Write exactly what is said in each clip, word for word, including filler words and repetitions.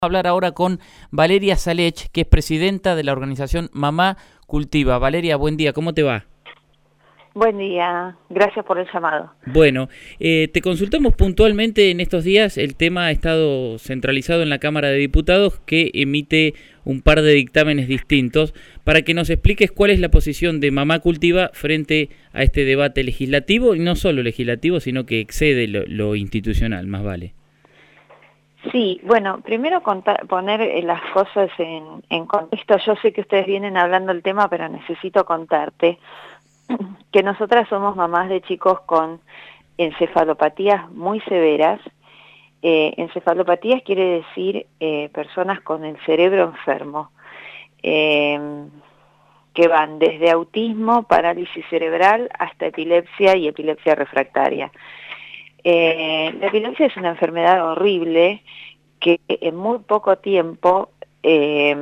Hablar ahora con Valeria Salech, que es presidenta de la organización Mamá Cultiva. Valeria, buen día, ¿cómo te va? Buen día, gracias por el llamado. Bueno, eh, te consultamos puntualmente en estos días. El tema ha estado centralizado en la Cámara de Diputados, que emite un par de dictámenes distintos, para que nos expliques cuál es la posición de Mamá Cultiva frente a este debate legislativo, y no solo legislativo, sino que excede lo, lo institucional, más vale. Sí, bueno, primero contar, poner las cosas en, en contexto. Yo sé que ustedes vienen hablando del tema, pero necesito contarte que nosotras somos mamás de chicos con encefalopatías muy severas. Eh, encefalopatías quiere decir eh, personas con el cerebro enfermo, eh, que van desde autismo, parálisis cerebral, hasta epilepsia y epilepsia refractaria. Eh, la epilepsia es una enfermedad horrible que en muy poco tiempo eh,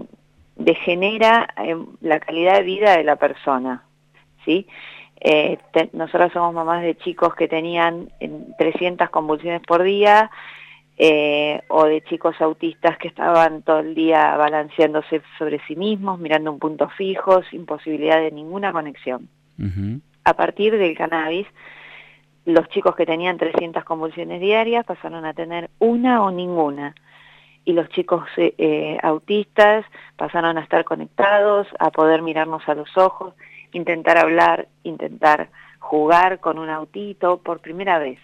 degenera eh, la calidad de vida de la persona, ¿sí? Eh, te, nosotros somos mamás de chicos que tenían trescientas convulsiones por día, eh, o de chicos autistas que estaban todo el día balanceándose sobre sí mismos, mirando un punto fijo, sin posibilidad de ninguna conexión. Uh-huh. A partir del cannabis, los chicos que tenían trescientas convulsiones diarias pasaron a tener una o ninguna. Y los chicos eh, autistas pasaron a estar conectados, a poder mirarnos a los ojos, intentar hablar, intentar jugar con un autito por primera vez.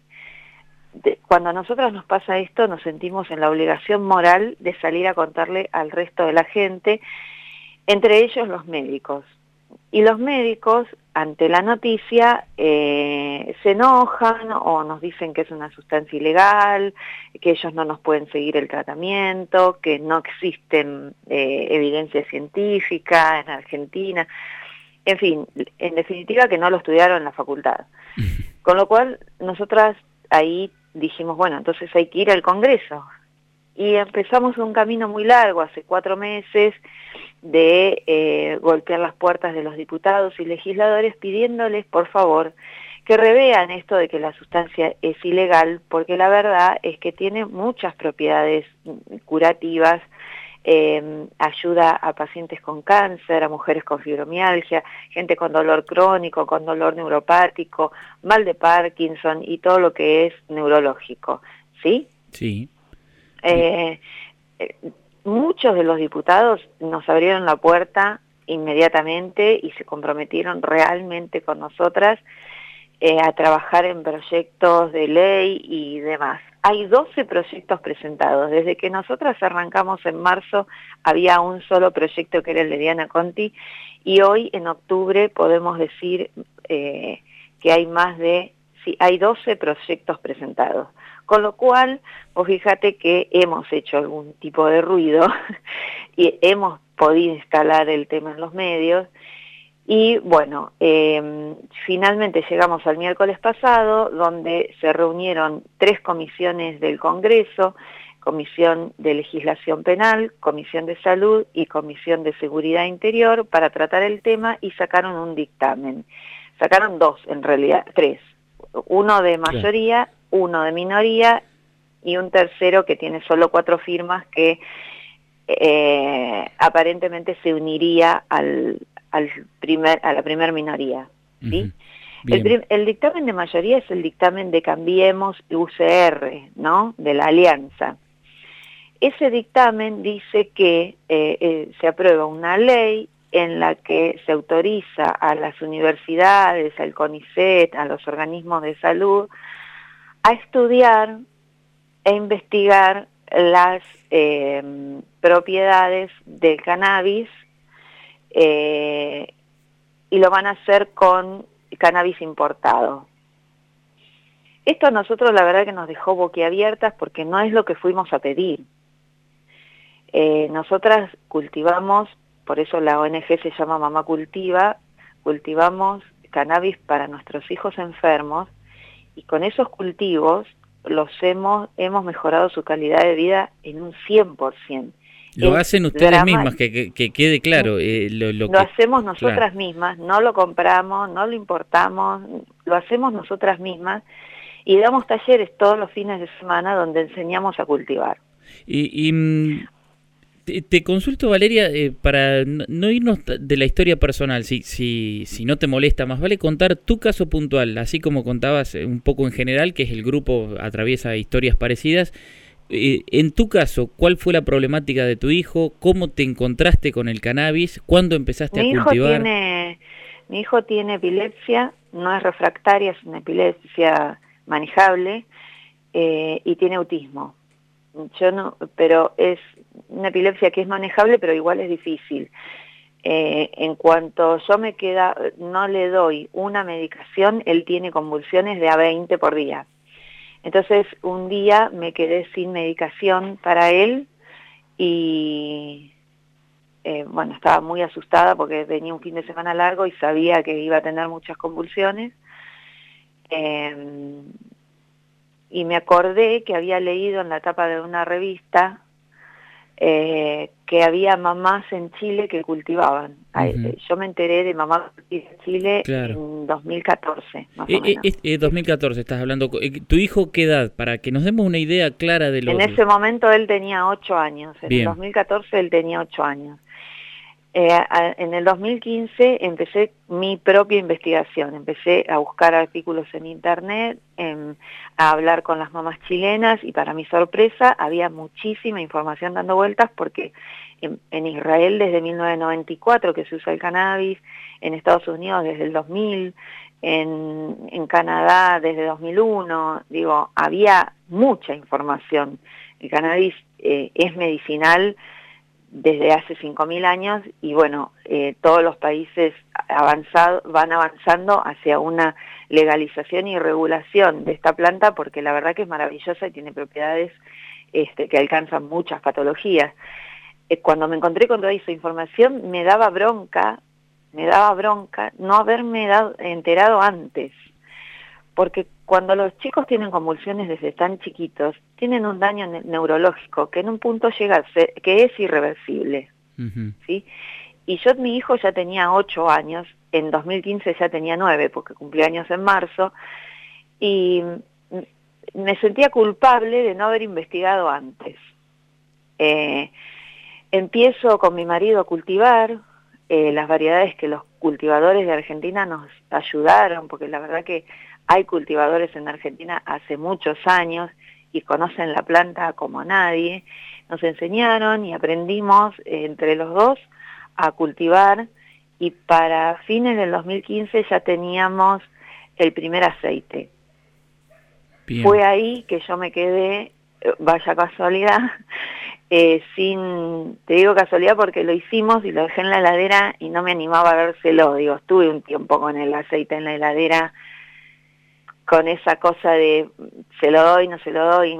De, cuando a nosotros nos pasa esto, nos sentimos en la obligación moral de salir a contarle al resto de la gente, entre ellos los médicos. Y los médicos, ante la noticia, eh, se enojan o nos dicen que es una sustancia ilegal, que ellos no nos pueden seguir el tratamiento, que no existen eh, evidencia científica en Argentina. En fin, en definitiva que no lo estudiaron en la facultad. Con lo cual, nosotras ahí dijimos, bueno, entonces hay que ir al Congreso. Y empezamos un camino muy largo, hace cuatro meses, de eh, golpear las puertas de los diputados y legisladores pidiéndoles, por favor, que revean esto de que la sustancia es ilegal, porque la verdad es que tiene muchas propiedades curativas, eh, ayuda a pacientes con cáncer, a mujeres con fibromialgia, gente con dolor crónico, con dolor neuropático, mal de Parkinson y todo lo que es neurológico, ¿sí? Sí. Eh, eh, muchos de los diputados nos abrieron la puerta inmediatamente y se comprometieron realmente con nosotras eh, a trabajar en proyectos de ley y demás. Hay doce proyectos presentados. Desde que nosotras arrancamos en marzo había un solo proyecto que era el de Diana Conti, y hoy en octubre podemos decir eh, que hay más de, sí, hay doce proyectos presentados. Con lo cual, vos fíjate que hemos hecho algún tipo de ruido y hemos podido instalar el tema en los medios. Y bueno, eh, finalmente llegamos al miércoles pasado, donde se reunieron tres comisiones del Congreso: Comisión de Legislación Penal, Comisión de Salud y Comisión de Seguridad Interior, para tratar el tema, y sacaron un dictamen. Sacaron dos, en realidad, tres. Uno de mayoría, uno de minoría y un tercero que tiene solo cuatro firmas, que eh, aparentemente se uniría al, al primer, a la primer minoría, ¿sí? Uh-huh. el, el dictamen de mayoría es el dictamen de Cambiemos U C R, ¿no?, de la Alianza. Ese dictamen dice que eh, eh, se aprueba una ley en la que se autoriza a las universidades, al CONICET, a los organismos de salud, a estudiar e investigar las eh, propiedades del cannabis, eh, y lo van a hacer con cannabis importado. Esto a nosotros la verdad que nos dejó boquiabiertas, porque no es lo que fuimos a pedir. Eh, nosotras cultivamos, por eso la O N G se llama Mamá Cultiva, cultivamos cannabis para nuestros hijos enfermos, y con esos cultivos los hemos, hemos mejorado su calidad de vida en un cien por ciento. Lo es hacen ustedes drama, mismas, que, que, que quede claro. Eh, lo, lo, lo que, hacemos nosotras claro. mismas, no lo compramos, no lo importamos, lo hacemos nosotras mismas, y damos talleres todos los fines de semana donde enseñamos a cultivar. Y, y te, te consulto, Valeria, eh, para no, no irnos de la historia personal, si, si, si no te molesta, más vale contar tu caso puntual, así como contabas un poco en general, que es el grupo atraviesa historias parecidas. Eh, en tu caso, ¿cuál fue la problemática de tu hijo? ¿Cómo te encontraste con el cannabis? ¿Cuándo empezaste Mi a hijo cultivar? tiene, mi hijo tiene epilepsia, no es refractaria, es una epilepsia manejable, eh, y tiene autismo. Yo no, pero es una epilepsia que es manejable, pero igual es difícil. Eh, en cuanto yo me queda, no le doy una medicación, él tiene convulsiones de a veinte por día. Entonces un día me quedé sin medicación para él y eh, bueno, estaba muy asustada porque venía un fin de semana largo y sabía que iba a tener muchas convulsiones. Eh, y me acordé que había leído en la tapa de una revista eh, que había mamás en Chile que cultivaban. Uh-huh. Yo me enteré de mamá en Chile Claro. en dos mil catorce, más Eh, o menos. eh, eh, dos mil catorce estás hablando. Eh, ¿Tu hijo qué edad? Para que nos demos una idea clara de lo... En ese momento él tenía ocho años, en Bien. el dos mil catorce él tenía ocho años. Eh, a, en el dos mil quince empecé mi propia investigación, empecé a buscar artículos en internet, en, a hablar con las mamás chilenas y para mi sorpresa había muchísima información dando vueltas porque en, en Israel desde mil novecientos noventa y cuatro que se usa el cannabis, en Estados Unidos desde el dos mil, en, en Canadá desde dos mil uno, digo, había mucha información. El cannabis eh, es medicinal desde hace cinco mil años y bueno, eh, todos los países avanzado, van avanzando hacia una legalización y regulación de esta planta porque la verdad que es maravillosa y tiene propiedades este, que alcanzan muchas patologías. Eh, cuando me encontré con toda esa información me daba bronca, me daba bronca no haberme dado, enterado antes, porque cuando los chicos tienen convulsiones desde tan chiquitos, tienen un daño ne neurológico que en un punto llega a ser, que es irreversible, uh-huh. ¿Sí? Y yo, mi hijo ya tenía ocho años, en dos mil quince ya tenía nueve, porque cumplió años en marzo, y me sentía culpable de no haber investigado antes. Eh, empiezo con mi marido a cultivar eh, las variedades que los cultivadores de Argentina nos ayudaron, porque la verdad que hay cultivadores en Argentina hace muchos años y conocen la planta como nadie. Nos enseñaron y aprendimos eh, entre los dos a cultivar y para fines del dos mil quince ya teníamos el primer aceite. Bien. Fue ahí que yo me quedé, vaya casualidad, eh, sin, te digo casualidad porque lo hicimos y lo dejé en la heladera y no me animaba a dárselo. Digo, estuve un tiempo con el aceite en la heladera con esa cosa de se lo doy, no se lo doy,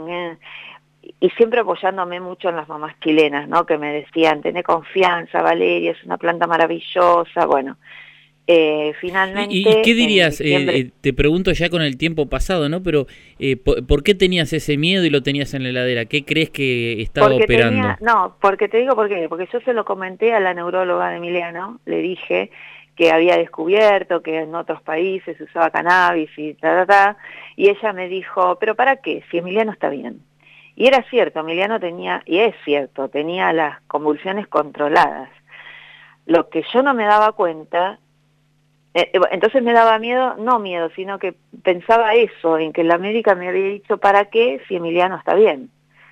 y siempre apoyándome mucho en las mamás chilenas, ¿no? Que me decían, tené confianza, Valeria, es una planta maravillosa, bueno, eh, finalmente... ¿Y, y qué dirías? Diciembre... Eh, eh, te pregunto ya con el tiempo pasado, ¿no? Pero, eh, ¿por, ¿por qué tenías ese miedo y lo tenías en la heladera? ¿Qué crees que estaba porque operando? Tenía, no, porque te digo por qué, porque yo se lo comenté a la neuróloga de Emiliano, le dije que había descubierto que en otros países se usaba cannabis y ta, ta, ta, y ella me dijo, ¿pero para qué? Si Emiliano está bien. Y era cierto, Emiliano tenía, y es cierto, tenía las convulsiones controladas. Lo que yo no me daba cuenta, eh, entonces me daba miedo, no miedo, sino que pensaba eso, en que la médica me había dicho, ¿para qué? Si Emiliano está bien.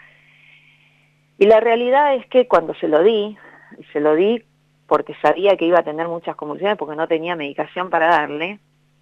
Y la realidad es que cuando se lo di, y se lo di porque sabía que iba a tener muchas convulsiones, porque no tenía medicación para darle,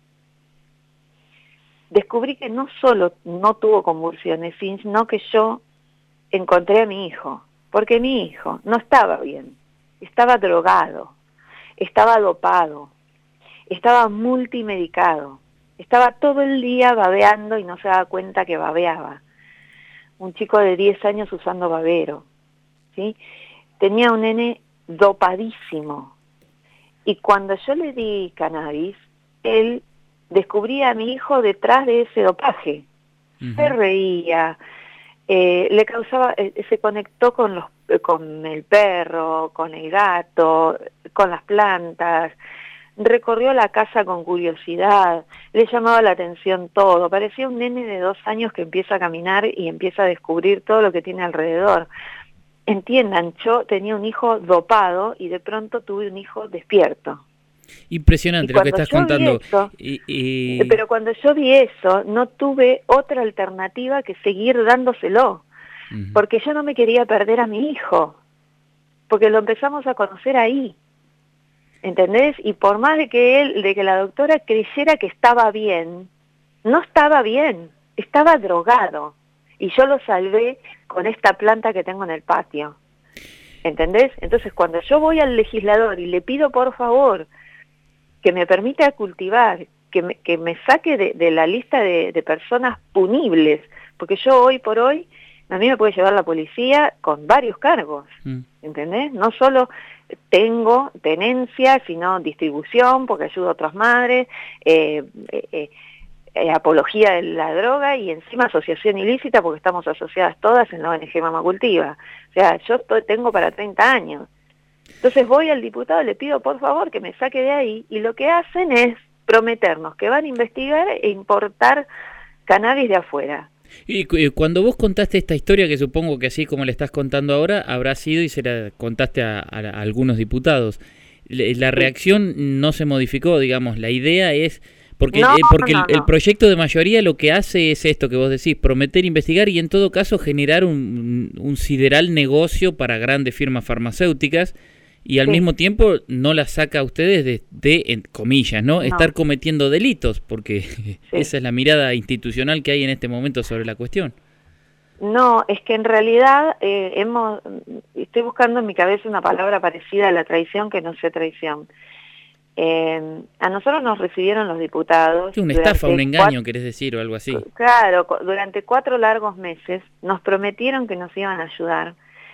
descubrí que no solo no tuvo convulsiones, sino que yo encontré a mi hijo, porque mi hijo no estaba bien, estaba drogado, estaba dopado, estaba multimedicado, estaba todo el día babeando y no se daba cuenta que babeaba. Un chico de diez años usando babero, ¿sí? Tenía un nene dopadísimo. Y cuando yo le di cannabis, él descubría a mi hijo detrás de ese dopaje. Uh-huh. Se reía, eh, le causaba, eh, se conectó con los, eh, con el perro, con el gato, con las plantas. recorrió la casa con curiosidad, le llamaba la atención todo, parecía un nene de dos años que empieza a caminar y empieza a descubrir todo lo que tiene alrededor. Entiendan, yo tenía un hijo dopado y de pronto tuve un hijo despierto. Impresionante lo que estás contando. Eso, y, y... Pero cuando yo vi eso, no tuve otra alternativa que seguir dándoselo, uh-huh. porque yo no me quería perder a mi hijo, porque lo empezamos a conocer ahí, ¿entendés? Y por más de que él, de que la doctora creyera que estaba bien, no estaba bien, estaba drogado, y yo lo salvé con esta planta que tengo en el patio, ¿entendés? Entonces cuando yo voy al legislador y le pido por favor que me permita cultivar, que me, que me saque de, de la lista de, de personas punibles, porque yo hoy por hoy, a mí me puede llevar la policía con varios cargos, mm. ¿entendés? No solo tengo tenencia, sino distribución, porque ayudo a otras madres, eh, eh, eh, apología de la droga y encima asociación ilícita, porque estamos asociadas todas en la O N G Mamá Cultiva. O sea, yo estoy, tengo para treinta años. Entonces voy al diputado, le pido por favor que me saque de ahí, y lo que hacen es prometernos que van a investigar e importar cannabis de afuera. Y cuando vos contaste esta historia, que supongo que así como le estás contando ahora, habrá sido y se la contaste a, a, a algunos diputados, la reacción no se modificó, digamos, la idea es... Porque, no, eh, porque no, no. El, el proyecto de mayoría lo que hace es esto que vos decís, prometer investigar y en todo caso generar un, un sideral negocio para grandes firmas farmacéuticas y al sí. mismo tiempo no la saca a ustedes de, de en comillas, ¿no? no, estar cometiendo delitos, porque sí. esa es la mirada institucional que hay en este momento sobre la cuestión. No, es que en realidad eh, hemos, estoy buscando en mi cabeza una palabra parecida a la traición que no sea traición. Eh, a nosotros nos recibieron los diputados... Sí, una estafa, un engaño, cuatro, querés decir, o algo así. Claro, durante cuatro largos meses nos prometieron que nos iban a ayudar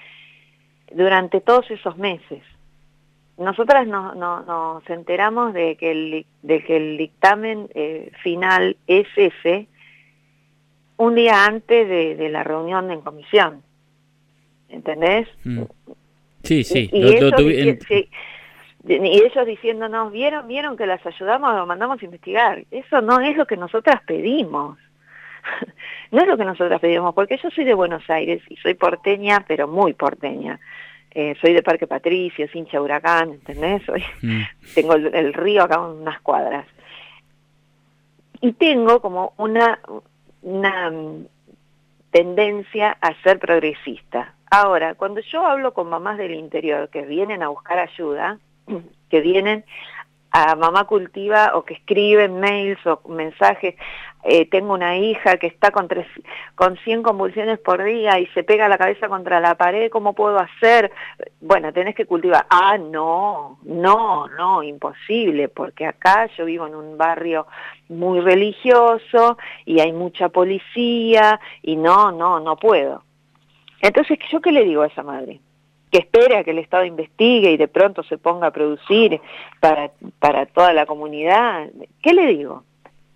durante todos esos meses. Nosotras no, no, nos enteramos de que el, de que el dictamen eh, final es ese un día antes de, de la reunión en comisión. ¿Entendés? Mm. Sí, sí. Y, lo, y lo eso, tuvi, en... sí, y ellos diciéndonos, ¿vieron, vieron que las ayudamos, lo mandamos a investigar? Eso no es lo que nosotras pedimos. No es lo que nosotras pedimos, porque yo soy de Buenos Aires y soy porteña, pero muy porteña. Eh, soy de Parque Patricio, hincha Huracán, ¿entendés? Soy, mm. Tengo el, el río acá en unas cuadras. Y tengo como una, una tendencia a ser progresista. Ahora, cuando yo hablo con mamás del interior que vienen a buscar ayuda, que vienen a Mamá Cultiva o que escriben mails o mensajes, eh, tengo una hija que está con, tres, con cien convulsiones por día y se pega la cabeza contra la pared, ¿cómo puedo hacer? Bueno, tenés que cultivar. Ah, no, no, no, imposible, porque acá yo vivo en un barrio muy religioso y hay mucha policía y no, no, no puedo. Entonces, ¿yo qué le digo a esa madre? Que espere a que el Estado investigue y de pronto se ponga a producir para, para toda la comunidad. ¿Qué le digo?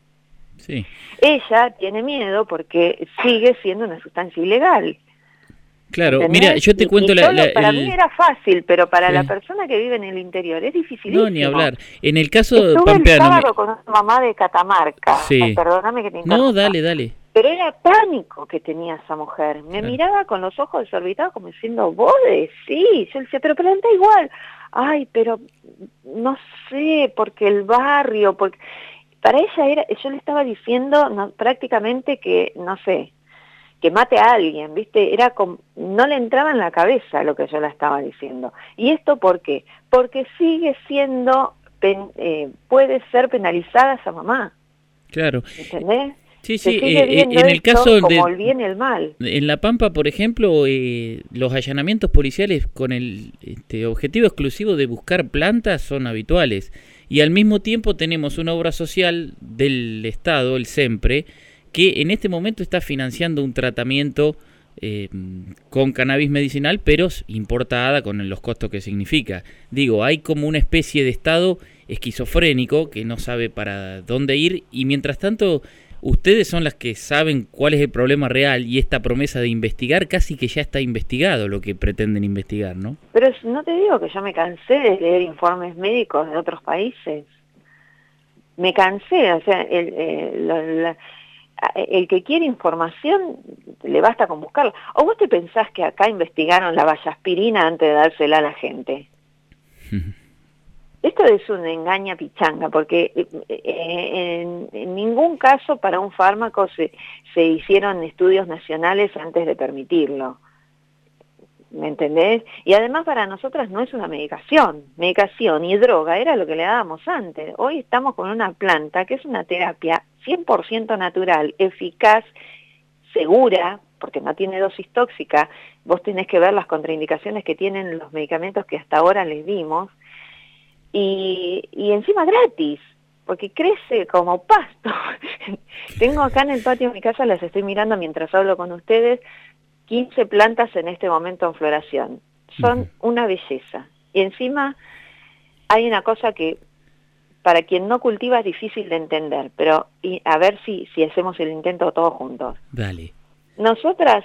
Sí. Ella tiene miedo porque sigue siendo una sustancia ilegal. Claro, ¿entendés? Mira, yo te cuento... Y, y la, solo, la, para el... mí era fácil, pero para sí. la persona que vive en el interior es dificilísimo. No, ni hablar. En el caso... Estuve Pampeano, el sábado me... con una mamá de Catamarca. Sí. Ay, perdóname que te interrumpa. No, dale, dale. Pero era pánico que tenía esa mujer. Me claro. miraba con los ojos desorbitados como diciendo, vos decís. Yo le decía, pero planta igual. Ay, pero no sé, porque el barrio, porque... Para ella era, yo le estaba diciendo no, prácticamente que, no sé, que mate a alguien, ¿viste? Era como, no le entraba en la cabeza lo que yo la estaba diciendo. ¿Y esto por qué? Porque sigue siendo, pen, eh, puede ser penalizada esa mamá. Claro. ¿Entendés? Sí, sí, eh, en el caso como de, el bien y el mal. En La Pampa, por ejemplo, eh, los allanamientos policiales con el este, objetivo exclusivo de buscar plantas son habituales. Y al mismo tiempo tenemos una obra social del Estado, el SEMPRE, que en este momento está financiando un tratamiento eh, con cannabis medicinal, pero importada con los costos que significa. Digo, hay como una especie de Estado esquizofrénico que no sabe para dónde ir y mientras tanto... Ustedes son las que saben cuál es el problema real y esta promesa de investigar casi que ya está investigado lo que pretenden investigar, ¿no? Pero no te digo que yo me cansé de leer informes médicos de otros países. me cansé, o sea, el, el, el, el que quiere información le basta con buscarla. ¿O vos te pensás que acá investigaron la vallaspirina antes de dársela a la gente? Esto es una engaña pichanga, porque en, en ningún caso para un fármaco se, se hicieron estudios nacionales antes de permitirlo. ¿Me entendés? Y además para nosotras no es una medicación. Medicación y droga era lo que le dábamos antes. Hoy estamos con una planta que es una terapia cien por ciento natural, eficaz, segura, porque no tiene dosis tóxica. Vos tenés que ver las contraindicaciones que tienen los medicamentos que hasta ahora les dimos. Y, y encima gratis, porque crece como pasto. Tengo acá en el patio de mi casa, las estoy mirando mientras hablo con ustedes, quince plantas en este momento en floración. Son uh-huh. una belleza. Y encima hay una cosa que para quien no cultiva es difícil de entender, pero y a ver si, si hacemos el intento todos juntos. Dale. Nosotras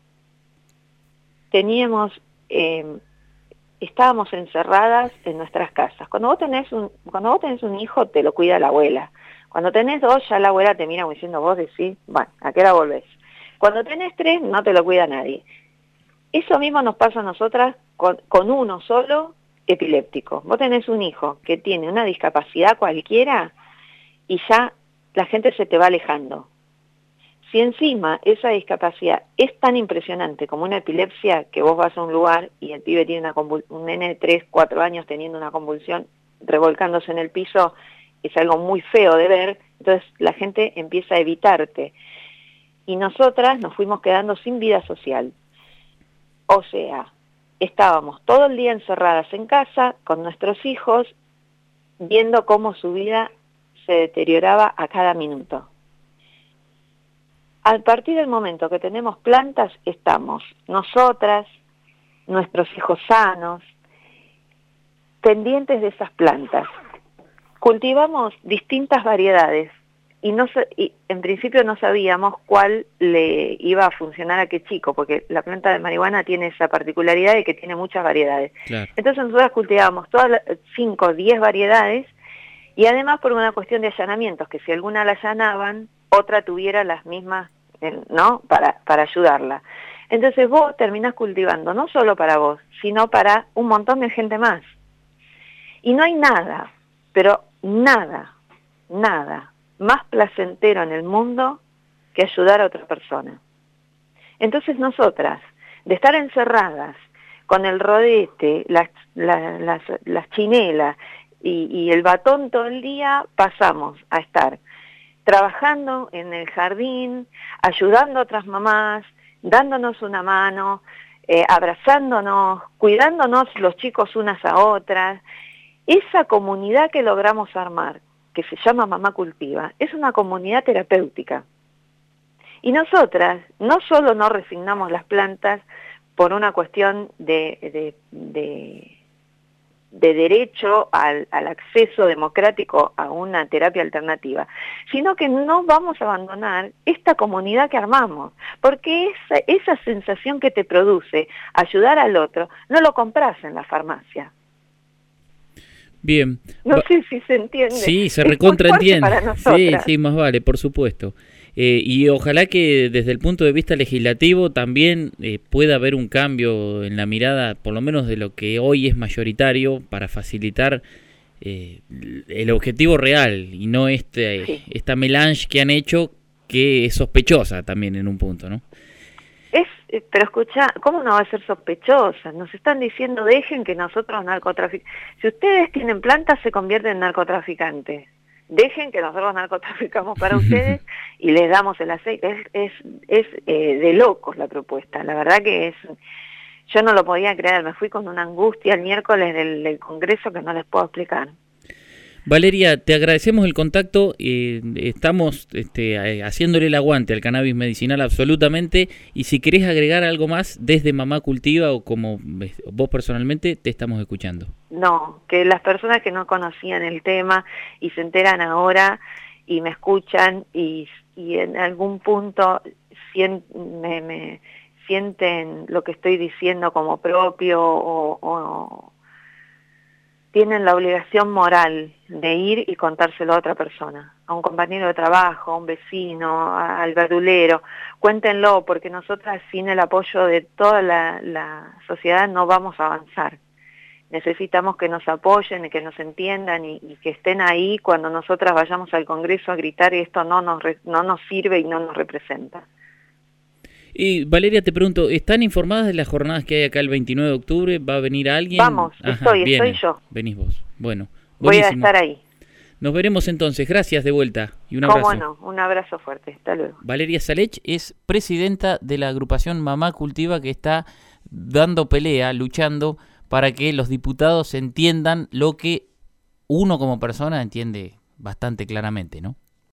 teníamos, eh, estábamos encerradas en nuestras casas. Cuando vos tenés un, cuando vos tenés un hijo, te lo cuida la abuela. Cuando tenés dos, ya la abuela te mira como diciendo, vos decís, bueno, ¿a qué hora volvés? Cuando tenés tres, no te lo cuida nadie. Eso mismo nos pasa a nosotras con, con uno solo epiléptico. Vos tenés un hijo que tiene una discapacidad cualquiera y ya la gente se te va alejando. Si encima esa discapacidad es tan impresionante como una epilepsia, que vos vas a un lugar y el pibe tiene una convul- un nene de tres, cuatro años teniendo una convulsión, revolcándose en el piso, es algo muy feo de ver, entonces la gente empieza a evitarte. Y nosotras nos fuimos quedando sin vida social. O sea, estábamos todo el día encerradas en casa con nuestros hijos, viendo cómo su vida se deterioraba a cada minuto. A partir del momento que tenemos plantas, estamos nosotras, nuestros hijos sanos, pendientes de esas plantas. Cultivamos distintas variedades. Y, no, y en principio no sabíamos cuál le iba a funcionar a qué chico, porque la planta de marihuana tiene esa particularidad de que tiene muchas variedades. Claro. Entonces nosotros cultivábamos todas las cinco o diez variedades, y además por una cuestión de allanamientos, que si alguna la allanaban, otra tuviera las mismas, ¿no? Para, para ayudarla. Entonces vos terminás cultivando no solo para vos, sino para un montón de gente más. Y no hay nada, pero nada, nada más placentero en el mundo que ayudar a otra persona. Entonces nosotras, de estar encerradas con el rodete, las, las, las, las chinelas y, y el batón todo el día, pasamos a estar trabajando en el jardín, ayudando a otras mamás, dándonos una mano, eh, abrazándonos, cuidándonos los chicos unas a otras. Esa comunidad que logramos armar, que se llama Mamá Cultiva, es una comunidad terapéutica. Y nosotras no solo no resignamos las plantas por una cuestión de, de, de, de derecho al, al acceso democrático a una terapia alternativa, sino que no vamos a abandonar esta comunidad que armamos, porque esa, esa sensación que te produce ayudar al otro, no lo compras en la farmacia. Bien. No Va sé si se entiende. Sí, se recontraentiende. Sí, sí, más vale, por supuesto. Eh, y ojalá que desde el punto de vista legislativo también eh, pueda haber un cambio en la mirada, por lo menos de lo que hoy es mayoritario, para facilitar eh, el objetivo real y no este sí. esta melange que han hecho, que es sospechosa también en un punto, ¿no? Es, pero escucha, ¿cómo no va a ser sospechosa? Nos están diciendo, dejen que nosotros narcotraficamos. Si ustedes tienen plantas, se convierten en narcotraficantes. Dejen que nosotros narcotraficamos para ustedes y les damos el aceite. Es, es, es eh, de locos la propuesta. La verdad que es... Yo no lo podía creer. Me fui con una angustia el miércoles del, del Congreso que no les puedo explicar. Valeria, te agradecemos el contacto, eh, estamos este, haciéndole el aguante al cannabis medicinal absolutamente, y si querés agregar algo más desde Mamá Cultiva o como vos personalmente, te estamos escuchando. No, que las personas que no conocían el tema y se enteran ahora y me escuchan y, y en algún punto sien, me, me sienten lo que estoy diciendo como propio o... o tienen la obligación moral de ir y contárselo a otra persona, a un compañero de trabajo, a un vecino, a, al verdulero. Cuéntenlo, porque nosotras sin el apoyo de toda la, la sociedad no vamos a avanzar. Necesitamos que nos apoyen, que nos entiendan y, y que estén ahí cuando nosotras vayamos al Congreso a gritar y esto no nos, no nos sirve y no nos representa. Y Valeria, te pregunto, ¿están informadas de las jornadas que hay acá el veintinueve de octubre? ¿Va a venir alguien? Vamos, Ajá, estoy, viene, estoy yo. Venís vos. Bueno, voy buenísimo. a estar ahí. Nos veremos entonces. Gracias de vuelta y un abrazo. Cómo no, un abrazo fuerte. Hasta luego. Valeria Salech es presidenta de la agrupación Mamá Cultiva, que está dando pelea, luchando para que los diputados entiendan lo que uno como persona entiende bastante claramente, ¿no?